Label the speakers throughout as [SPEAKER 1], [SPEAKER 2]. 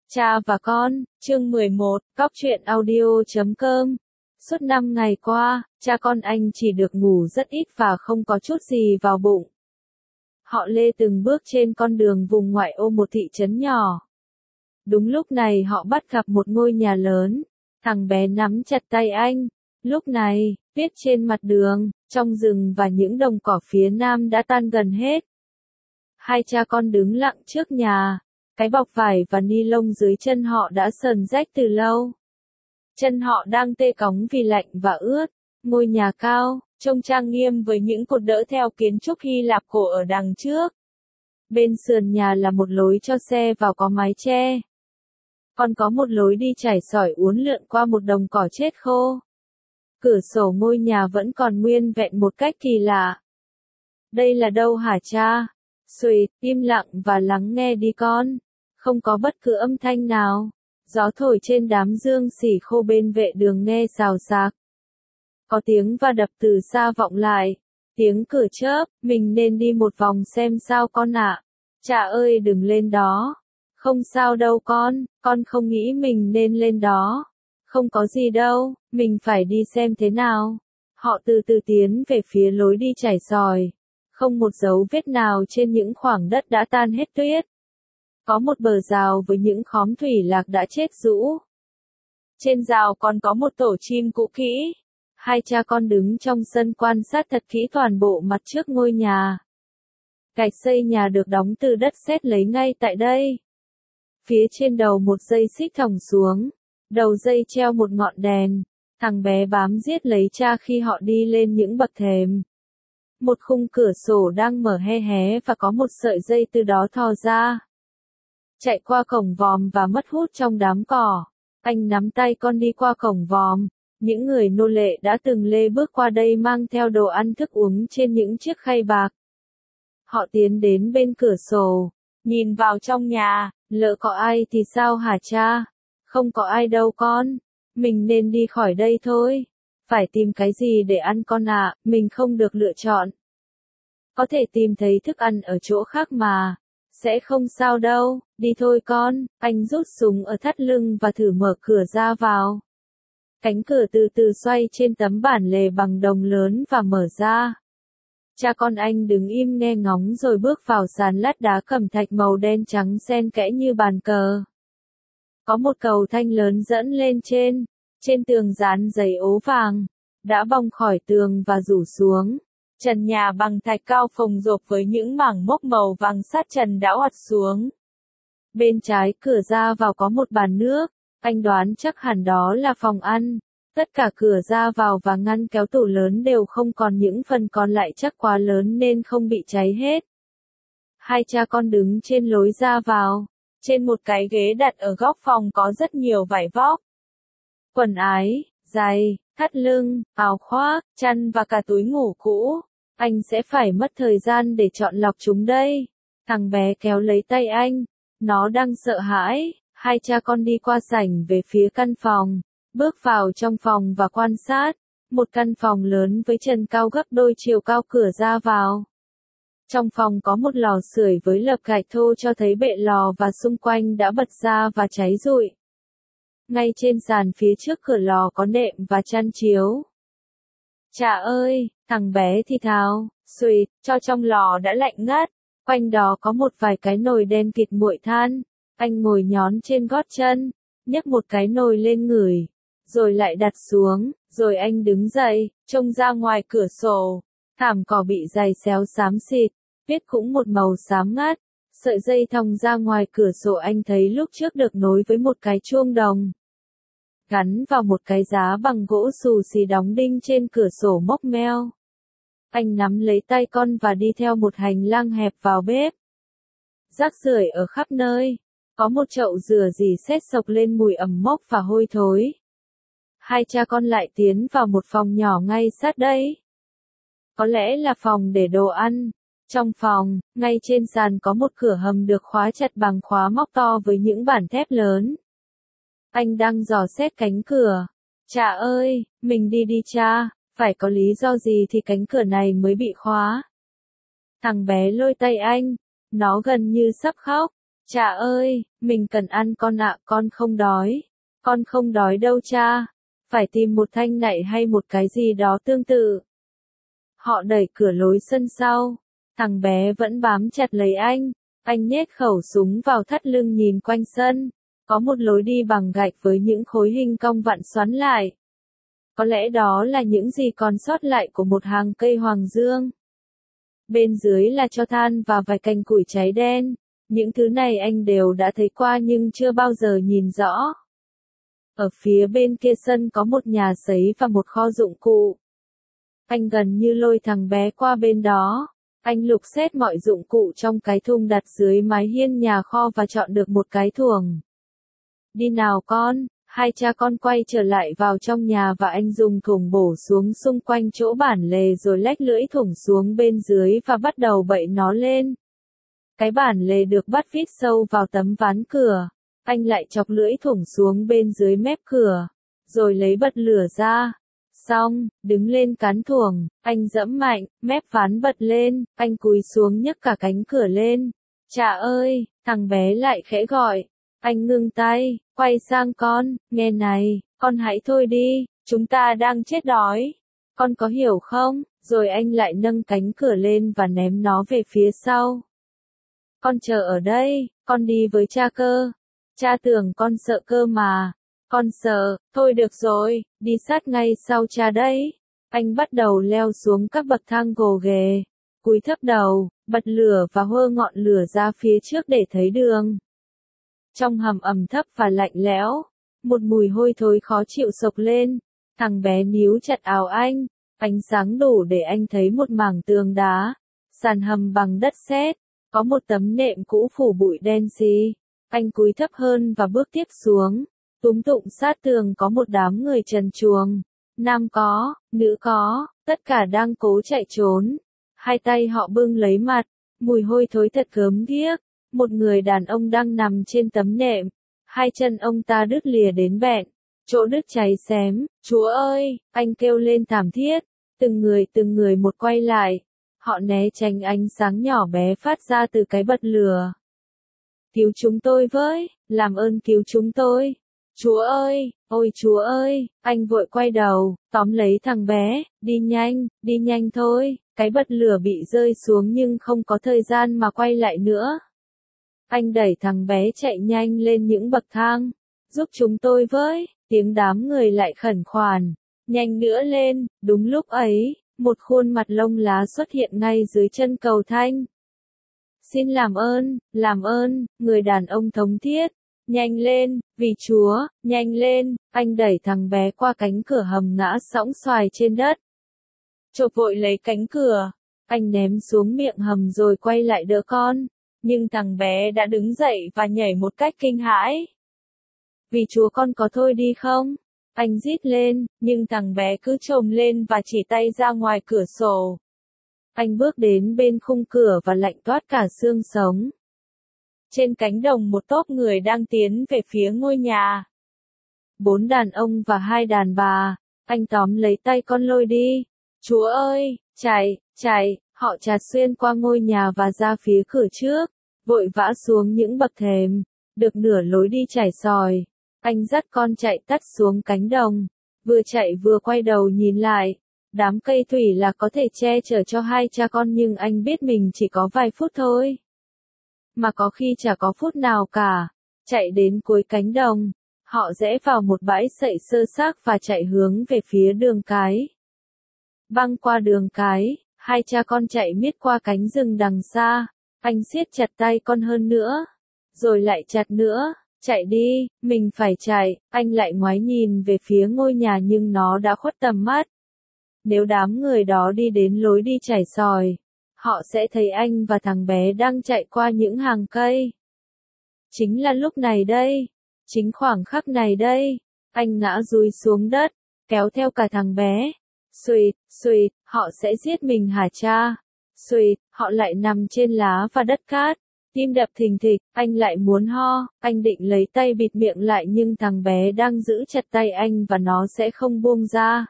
[SPEAKER 1] Cha và con, chương 11, Cóc truyện audio.com. Suốt 5 ngày qua, cha con anh chỉ được ngủ rất ít và không có chút gì vào bụng. Họ lê từng bước trên con đường vùng ngoại ô một thị trấn nhỏ. Đúng lúc này họ bắt gặp một ngôi nhà lớn. Thằng bé nắm chặt tay anh. Lúc này, tuyết trên mặt đường, trong rừng và những đồng cỏ phía nam đã tan gần hết. Hai cha con đứng lặng trước nhà. Cái bọc vải và ni lông dưới chân họ đã sờn rách từ lâu. Chân họ đang tê cóng vì lạnh và ướt. Ngôi nhà cao, trông trang nghiêm với những cột đỡ theo kiến trúc Hy Lạp cổ ở đằng trước. Bên sườn nhà là một lối cho xe vào có mái che. Còn có một lối đi trải sỏi uốn lượn qua một đồng cỏ chết khô. Cửa sổ ngôi nhà vẫn còn nguyên vẹn một cách kỳ lạ. Đây là đâu hả cha? Xuỵt, im lặng và lắng nghe đi con. Không có bất cứ âm thanh nào. Gió thổi trên đám dương xỉ khô bên vệ đường nghe xào xạc. Có tiếng va đập từ xa vọng lại. Tiếng cửa chớp, mình nên đi một vòng xem sao con ạ. Cha ơi đừng lên đó. Không sao đâu con không nghĩ mình nên lên đó. Không có gì đâu, mình phải đi xem thế nào. Họ từ từ tiến về phía lối đi trải sỏi. Không một dấu vết nào trên những khoảng đất đã tan hết tuyết. Có một bờ rào với những khóm thủy lạc đã chết rũ. Trên rào còn có một tổ chim cũ kỹ. Hai cha con đứng trong sân quan sát thật kỹ toàn bộ mặt trước ngôi nhà. Gạch xây nhà được đóng từ đất sét lấy ngay tại đây. Phía trên đầu một dây xích thòng xuống. Đầu dây treo một ngọn đèn. Thằng bé bám giết lấy cha khi họ đi lên những bậc thềm. Một khung cửa sổ đang mở hé hé và có một sợi dây từ đó thò ra. Chạy qua cổng vòm và mất hút trong đám cỏ. Anh nắm tay con đi qua cổng vòm. Những người nô lệ đã từng lê bước qua đây mang theo đồ ăn thức uống trên những chiếc khay bạc. Họ tiến đến bên cửa sổ. Nhìn vào trong nhà, lỡ có ai thì sao hả cha? Không có ai đâu con. Mình nên đi khỏi đây thôi. Phải tìm cái gì để ăn con ạ, mình không được lựa chọn. Có thể tìm thấy thức ăn ở chỗ khác mà. Sẽ không sao đâu, đi thôi con. Anh rút súng ở thắt lưng và thử mở cửa ra vào. Cánh cửa từ từ xoay trên tấm bản lề bằng đồng lớn và mở ra. Cha con anh đứng im nghe ngóng rồi bước vào sàn lát đá cẩm thạch màu đen trắng xen kẽ như bàn cờ. Có một cầu thanh lớn dẫn lên trên tường dán giấy ố vàng, đã bong khỏi tường và rủ xuống. Trần nhà bằng thạch cao phồng rộp với những mảng mốc màu vàng sát trần đã oặt xuống. Bên trái cửa ra vào có một bàn nước, anh đoán chắc hẳn đó là phòng ăn. Tất cả cửa ra vào và ngăn kéo tủ lớn đều không còn, những phần còn lại chắc quá lớn nên không bị cháy hết. Hai cha con đứng trên lối ra vào. Trên một cái ghế đặt ở góc phòng có rất nhiều vải vóc. Quần ái, giày, thắt lưng, áo khoác, chăn và cả túi ngủ cũ. Anh sẽ phải mất thời gian để chọn lọc chúng đây. Thằng bé kéo lấy tay anh. Nó đang sợ hãi. Hai cha con đi qua sảnh về phía căn phòng. Bước vào trong phòng và quan sát. Một căn phòng lớn với trần cao gấp đôi chiều cao cửa ra vào. Trong phòng có một lò sưởi với lợp gạch thô cho thấy bệ lò và xung quanh đã bật ra và cháy rụi. Ngay trên sàn phía trước cửa lò có nệm và chăn chiếu. Cha ơi, thằng bé thì thào, xuỵt, cho trong lò đã lạnh ngắt. Quanh đó có một vài cái nồi đen kịt nguội than. Anh ngồi nhón trên gót chân, nhấc một cái nồi lên ngửi, rồi lại đặt xuống, rồi anh đứng dậy, trông ra ngoài cửa sổ. Thảm cỏ bị giày xéo xám xịt, tuyết cũng một màu xám ngắt. Sợi dây thòng ra ngoài cửa sổ anh thấy lúc trước được nối với một cái chuông đồng. Gắn vào một cái giá bằng gỗ xù xì đóng đinh trên cửa sổ mốc meo. Anh nắm lấy tay con và đi theo một hành lang hẹp vào bếp. Rác rưởi ở khắp nơi. Có một chậu rửa rỉ sét sộc lên mùi ẩm mốc và hôi thối. Hai cha con lại tiến vào một phòng nhỏ ngay sát đây. Có lẽ là phòng để đồ ăn. Trong phòng, ngay trên sàn có một cửa hầm được khóa chặt bằng khóa móc to với những bản thép lớn. Anh đang dò xét cánh cửa. Cha ơi, mình đi cha, phải có lý do gì thì cánh cửa này mới bị khóa. Thằng bé lôi tay anh, nó gần như sắp khóc. Cha ơi, mình cần ăn con ạ, con không đói. Con không đói đâu cha. Phải tìm một thanh nạy hay một cái gì đó tương tự. Họ đẩy cửa lối sân sau. Thằng bé vẫn bám chặt lấy anh. Anh nhét khẩu súng vào thắt lưng nhìn quanh sân. Có một lối đi bằng gạch với những khối hình cong vặn xoắn lại. Có lẽ đó là những gì còn sót lại của một hàng cây hoàng dương. Bên dưới là tro than và vài cành củi cháy đen. Những thứ này anh đều đã thấy qua nhưng chưa bao giờ nhìn rõ. Ở phía bên kia sân có một nhà sấy và một kho dụng cụ. Anh gần như lôi thằng bé qua bên đó. Anh lục xét mọi dụng cụ trong cái thùng đặt dưới mái hiên nhà kho và chọn được một cái thuồng. Đi nào con, hai cha con quay trở lại vào trong nhà và anh dùng thùng bổ xuống xung quanh chỗ bản lề rồi lách lưỡi thùng xuống bên dưới và bắt đầu bậy nó lên. Cái bản lề được bắt vít sâu vào tấm ván cửa. Anh lại chọc lưỡi thủng xuống bên dưới mép cửa, rồi lấy bật lửa ra. Xong, đứng lên cán thuồng, anh giẫm mạnh, mép ván bật lên, anh cúi xuống nhấc cả cánh cửa lên. Cha ơi, thằng bé lại khẽ gọi. Anh ngưng tay, quay sang con, nghe này, con hãy thôi đi, chúng ta đang chết đói. Con có hiểu không? Rồi anh lại nâng cánh cửa lên và ném nó về phía sau. Con chờ ở đây, con đi với cha cơ. Cha tưởng con sợ cơ mà. Con sợ, thôi được rồi, đi sát ngay sau cha đấy. Anh bắt đầu leo xuống các bậc thang gồ ghề, cúi thấp đầu, bật lửa và hơ ngọn lửa ra phía trước để thấy đường. Trong hầm ẩm thấp và lạnh lẽo, một mùi hôi thối khó chịu sộc lên. Thằng bé níu chặt áo anh, ánh sáng đủ để anh thấy một mảng tường đá, sàn hầm bằng đất sét, có một tấm nệm cũ phủ bụi đen xì. Anh cúi thấp hơn và bước tiếp xuống. Túm tụng sát tường có một đám người trần truồng. Nam có, nữ có, tất cả đang cố chạy trốn. Hai tay họ bưng lấy mặt, mùi hôi thối thật gớm ghiếc. Một người đàn ông đang nằm trên tấm nệm. Hai chân ông ta đứt lìa đến bẹn. Chỗ đứt cháy xém. Chúa ơi, anh kêu lên thảm thiết. Từng người một quay lại. Họ né tránh ánh sáng nhỏ bé phát ra từ cái bật lửa. Cứu chúng tôi với, làm ơn cứu chúng tôi. Chúa ơi, ôi Chúa ơi, anh vội quay đầu, tóm lấy thằng bé, đi nhanh thôi, cái bật lửa bị rơi xuống nhưng không có thời gian mà quay lại nữa. Anh đẩy thằng bé chạy nhanh lên những bậc thang, giúp chúng tôi với, tiếng đám người lại khẩn khoản, nhanh nữa lên, đúng lúc ấy, một khuôn mặt lông lá xuất hiện ngay dưới chân cầu thang. Xin làm ơn, người đàn ông thống thiết. Nhanh lên, vì Chúa, nhanh lên, anh đẩy thằng bé qua cánh cửa hầm ngã sõng xoài trên đất. Chộp vội lấy cánh cửa, anh ném xuống miệng hầm rồi quay lại đỡ con, nhưng thằng bé đã đứng dậy và nhảy một cách kinh hãi. Vì Chúa con có thôi đi không? Anh rít lên, nhưng thằng bé cứ chồm lên và chỉ tay ra ngoài cửa sổ. Anh bước đến bên khung cửa và lạnh toát cả xương sống. Trên cánh đồng một tốp người đang tiến về phía ngôi nhà. 4 đàn ông và 2 đàn bà, anh tóm lấy tay con lôi đi. Chúa ơi, chạy, họ trạt xuyên qua ngôi nhà và ra phía cửa trước, vội vã xuống những bậc thềm, được nửa lối đi chảy sỏi. Anh dắt con chạy tắt xuống cánh đồng, vừa chạy vừa quay đầu nhìn lại. Đám cây thủy là có thể che chở cho hai cha con nhưng anh biết mình chỉ có vài phút thôi. Mà có khi chả có phút nào cả. Chạy đến cuối cánh đồng, họ rẽ vào một bãi sậy sơ xác và chạy hướng về phía đường cái. Băng qua đường cái, hai cha con chạy miết qua cánh rừng đằng xa. Anh siết chặt tay con hơn nữa, rồi lại chặt nữa. Chạy đi, mình phải chạy. Anh lại ngoái nhìn về phía ngôi nhà nhưng nó đã khuất tầm mắt. Nếu đám người đó đi đến lối đi chảy sỏi, họ sẽ thấy anh và thằng bé đang chạy qua những hàng cây. Chính là lúc này đây, chính khoảng khắc này đây, anh ngã dúi xuống đất, kéo theo cả thằng bé. Xuỵt, họ sẽ giết mình hả cha? Xuỵt, họ lại nằm trên lá và đất cát. Tim đập thình thịch, anh lại muốn ho, anh định lấy tay bịt miệng lại nhưng thằng bé đang giữ chặt tay anh và nó sẽ không buông ra.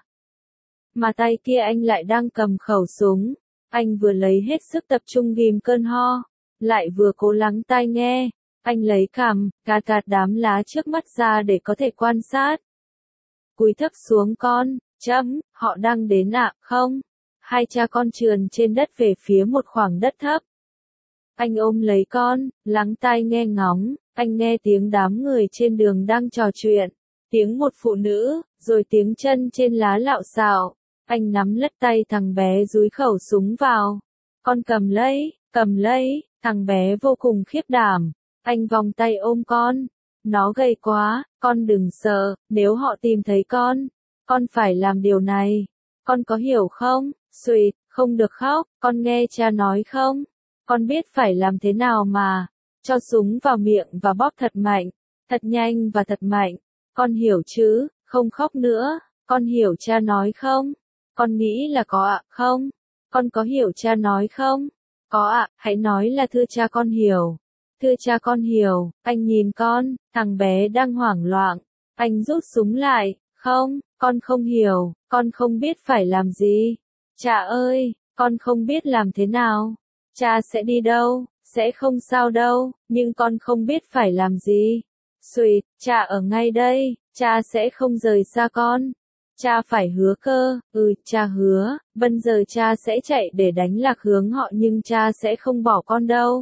[SPEAKER 1] Mà tay kia anh lại đang cầm khẩu súng. Anh vừa lấy hết sức tập trung ghim cơn ho, lại vừa cố lắng tai nghe. Anh lấy cằm, gạt đám lá trước mắt ra để có thể quan sát. Cúi thấp xuống con, họ đang đến ạ, không? Hai cha con trườn trên đất về phía một khoảng đất thấp. Anh ôm lấy con, lắng tai nghe ngóng, anh nghe tiếng đám người trên đường đang trò chuyện, tiếng một phụ nữ, rồi tiếng chân trên lá lạo xạo. Anh nắm lất tay thằng bé dúi khẩu súng vào. Con cầm lấy, thằng bé vô cùng khiếp đảm. Anh vòng tay ôm con. Nó gầy quá, con đừng sợ, nếu họ tìm thấy con phải làm điều này. Con có hiểu không? Xuỵt, không được khóc, con nghe cha nói không? Con biết phải làm thế nào mà. Cho súng vào miệng và bóp thật mạnh, thật nhanh và thật mạnh. Con hiểu chứ, không khóc nữa, con hiểu cha nói không? Con nghĩ là có ạ, không? Con có hiểu cha nói không? Có ạ, hãy nói là thưa cha con hiểu. Thưa cha con hiểu, anh nhìn con, thằng bé đang hoảng loạn. Anh rút súng lại, không, con không hiểu, con không biết phải làm gì. Cha ơi, con không biết làm thế nào. Cha sẽ đi đâu, sẽ không sao đâu, nhưng con không biết phải làm gì. Xuỵt, cha ở ngay đây, cha sẽ không rời xa con. Cha phải hứa cơ, cha hứa, bây giờ cha sẽ chạy để đánh lạc hướng họ nhưng cha sẽ không bỏ con đâu.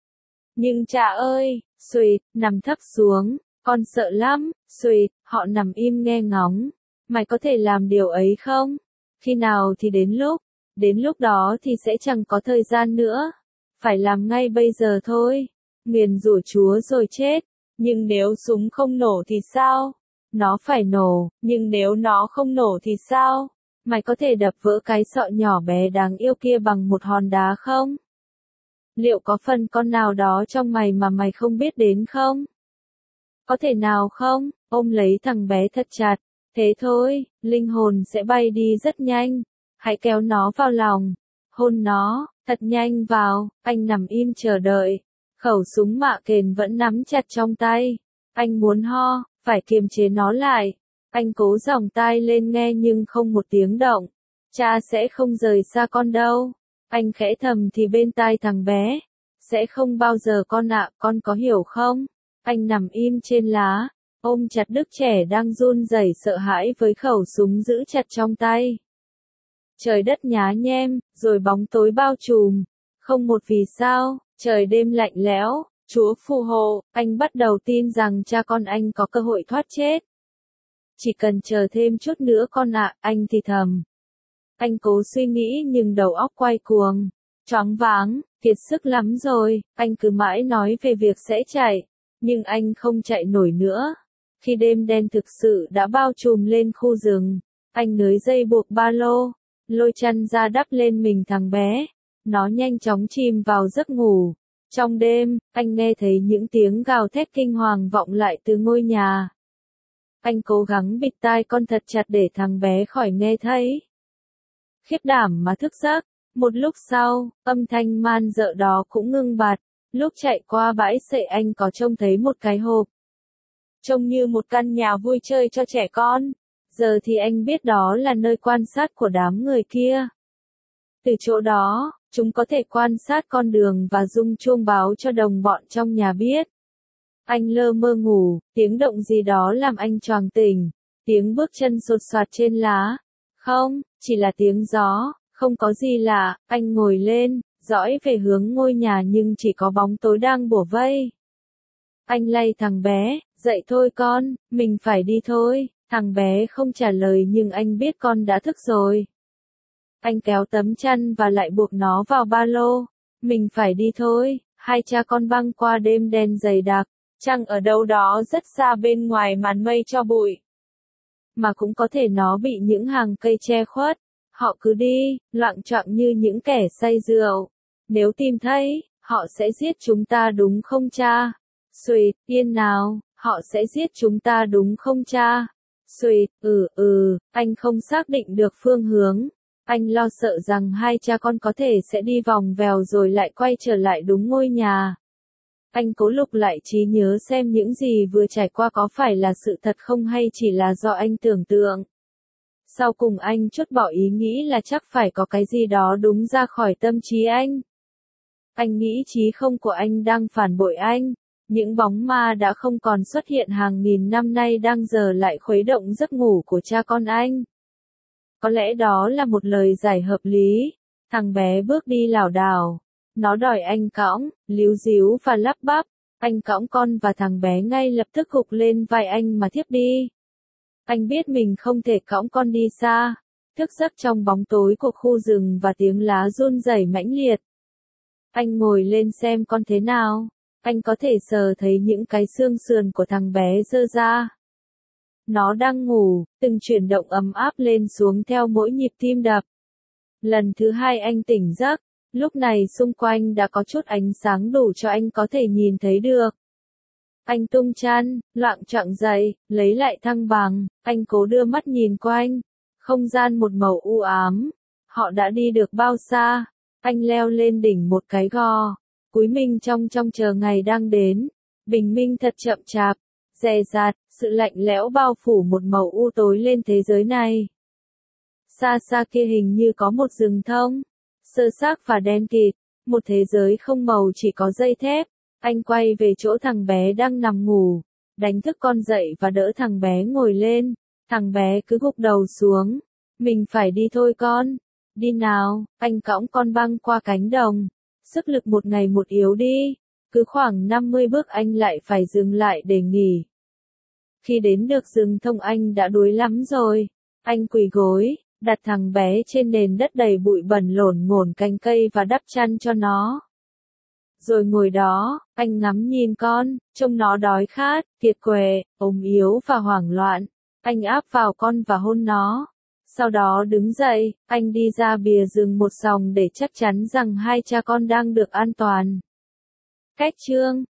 [SPEAKER 1] Nhưng cha ơi, Xuỵt, nằm thấp xuống, con sợ lắm, Xuỵt, họ nằm im nghe ngóng. Mày có thể làm điều ấy không? Khi nào thì đến lúc đó thì sẽ chẳng có thời gian nữa. Phải làm ngay bây giờ thôi. Nguyền rủa Chúa rồi chết. Nhưng nếu súng không nổ thì sao? Nó phải nổ, nhưng nếu nó không nổ thì sao? Mày có thể đập vỡ cái sọ nhỏ bé đáng yêu kia bằng một hòn đá không? Liệu có phần con nào đó trong mày mà mày không biết đến không? Có thể nào không? Ôm lấy thằng bé thật chặt. Thế thôi, linh hồn sẽ bay đi rất nhanh. Hãy kéo nó vào lòng. Hôn nó, thật nhanh vào. Anh nằm im chờ đợi. Khẩu súng mạ kền vẫn nắm chặt trong tay. Anh muốn ho, phải kiềm chế nó lại. Anh cố giòng tai lên nghe nhưng không một tiếng động. Cha sẽ không rời xa con đâu. Anh khẽ thầm thì bên tai thằng bé. Sẽ không bao giờ con ạ, con có hiểu không? Anh nằm im trên lá, ôm chặt đứa trẻ đang run rẩy sợ hãi với khẩu súng giữ chặt trong tay. Trời đất nhá nhem, rồi bóng tối bao trùm. Không một vì sao, trời đêm lạnh lẽo, Chúa phù hộ, anh bắt đầu tin rằng cha con anh có cơ hội thoát chết. Chỉ cần chờ thêm chút nữa con ạ, anh thì thầm. Anh cố suy nghĩ nhưng đầu óc quay cuồng, choáng váng, kiệt sức lắm rồi, anh cứ mãi nói về việc sẽ chạy, nhưng anh không chạy nổi nữa. Khi đêm đen thực sự đã bao trùm lên khu rừng, anh nới dây buộc ba lô, lôi chăn ra đắp lên mình thằng bé. Nó nhanh chóng chìm vào giấc ngủ. Trong đêm, anh nghe thấy những tiếng gào thét kinh hoàng vọng lại từ ngôi nhà. Anh cố gắng bịt tai con thật chặt để thằng bé khỏi nghe thấy. Khiếp đảm mà thức giấc. Một lúc sau, âm thanh man dợ đó cũng ngưng bặt. Lúc chạy qua bãi sậy anh có trông thấy một cái hộp. Trông như một căn nhà vui chơi cho trẻ con. Giờ thì anh biết đó là nơi quan sát của đám người kia. Từ chỗ đó, chúng có thể quan sát con đường và rung chuông báo cho đồng bọn trong nhà biết. Anh lơ mơ ngủ, tiếng động gì đó làm anh choàng tỉnh. Tiếng bước chân sột soạt trên lá. Không, chỉ là tiếng gió, không có gì lạ. Anh ngồi lên, dõi về hướng ngôi nhà nhưng chỉ có bóng tối đang bủa vây. Anh lay thằng bé, dậy thôi con, mình phải đi thôi. Thằng bé không trả lời nhưng anh biết con đã thức rồi. Anh kéo tấm chăn và lại buộc nó vào ba lô. Mình phải đi thôi. Hai cha con băng qua đêm đen dày đặc. Trăng ở đâu đó rất xa bên ngoài màn mây cho bụi. Mà cũng có thể nó bị những hàng cây che khuất. Họ cứ đi, loạng choạng như những kẻ say rượu. Nếu tìm thấy, họ sẽ giết chúng ta đúng không cha? Xuỵt, yên nào, họ sẽ giết chúng ta đúng không cha? Xuỵt, anh không xác định được phương hướng. Anh lo sợ rằng hai cha con có thể sẽ đi vòng vèo rồi lại quay trở lại đúng ngôi nhà. Anh cố lục lại trí nhớ xem những gì vừa trải qua có phải là sự thật không hay chỉ là do anh tưởng tượng. Sau cùng anh chốt bỏ ý nghĩ là chắc phải có cái gì đó đúng ra khỏi tâm trí anh. Anh nghĩ trí không của anh đang phản bội anh. Những bóng ma đã không còn xuất hiện hàng nghìn năm nay đang giờ lại khuấy động giấc ngủ của cha con anh. Có lẽ đó là một lời giải hợp lý. Thằng bé bước đi lảo đảo. Nó đòi anh cõng, líu díu và lắp bắp. Anh cõng con và thằng bé ngay lập tức gục lên vai anh mà thiếp đi. Anh biết mình không thể cõng con đi xa. Thức giấc trong bóng tối của khu rừng và tiếng lá run rẩy mãnh liệt. Anh ngồi lên xem con thế nào. Anh có thể sờ thấy những cái xương sườn của thằng bé giơ ra. Nó đang ngủ, từng chuyển động ấm áp lên xuống theo mỗi nhịp tim đập. Lần thứ hai anh tỉnh giấc, lúc này xung quanh đã có chút ánh sáng đủ cho anh có thể nhìn thấy được. Anh tung chăn, loạng choạng dậy, lấy lại thăng bằng, anh cố đưa mắt nhìn quanh. Không gian một màu u ám. Họ đã đi được bao xa? Anh leo lên đỉnh một cái gò. Cúi mình trong chờ ngày đang đến. Bình minh thật chậm chạp, dè dặt, sự lạnh lẽo bao phủ một màu u tối lên thế giới này. Xa xa kia hình như có một rừng thông, xơ xác và đen kịt, một thế giới không màu chỉ có dây thép. Anh quay về chỗ thằng bé đang nằm ngủ, đánh thức con dậy và đỡ thằng bé ngồi lên. Thằng bé cứ gục đầu xuống. Mình phải đi thôi con. Đi nào, anh cõng con băng qua cánh đồng. Sức lực một ngày một yếu đi. Cứ khoảng 50 bước anh lại phải dừng lại để nghỉ. Khi đến được rừng thông anh đã đuối lắm rồi. Anh quỳ gối, đặt thằng bé trên nền đất đầy bụi bẩn lổn ngổn cành cây và đắp chăn cho nó. Rồi ngồi đó, anh ngắm nhìn con, trông nó đói khát, kiệt quệ, ốm yếu và hoảng loạn. Anh áp vào con và hôn nó. Sau đó đứng dậy, anh đi ra bìa rừng một vòng để chắc chắn rằng hai cha con đang được an toàn. Cách chương